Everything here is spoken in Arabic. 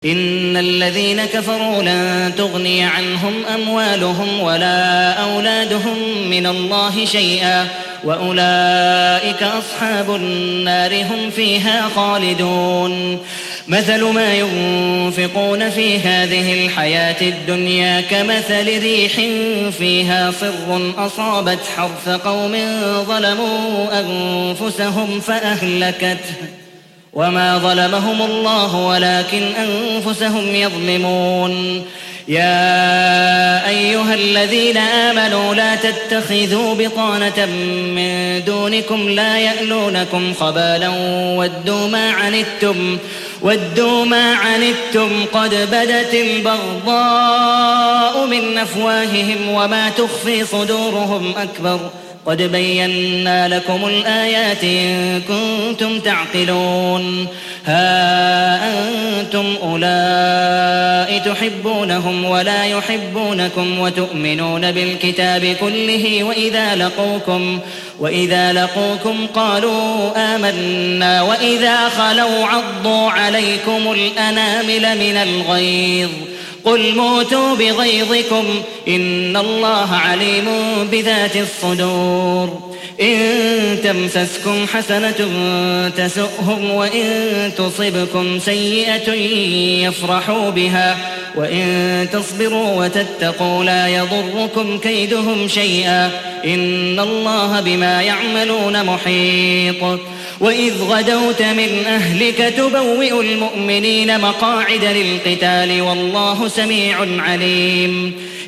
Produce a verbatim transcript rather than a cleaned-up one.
إن الذين كفروا لن تغني عنهم أموالهم ولا أولادهم من الله شيئا وأولئك أصحاب النار هم فيها خالدون. مثل ما ينفقون في هذه الحياة الدنيا كمثل ريح فيها صر أصابت حرث قوم ظلموا أنفسهم فأهلكته وما ظلمهم الله ولكن أنفسهم يظلمون. يا أيها الذين آمنوا لا تتخذوا بطانة من دونكم لا يألونكم خبالا ودوا ما عنتم ودوا ما عنتم قد بدت البغضاء من أفواههم وما تخفي صدورهم أكبر قد بينا لكم الآيات إن كنتم تعقلون. ها أنتم أولئك تحبونهم ولا يحبونكم وتؤمنون بالكتاب كله وإذا لقوكم وإذا لقوكم قالوا آمنا وإذا خلوا عضوا عليكم الأنامل من الغيظ قل موتوا بغيظكم إن الله عليم بذات الصدور. إن تمسسكم حسنة تسؤهم وإن تصبكم سيئة يفرحوا بها وإن تصبروا وتتقوا لا يضركم كيدهم شيئا إن الله بما يعملون محيط. وإذ غدوت من أهلك تبوئ المؤمنين مقاعد للقتال والله سميع عليم.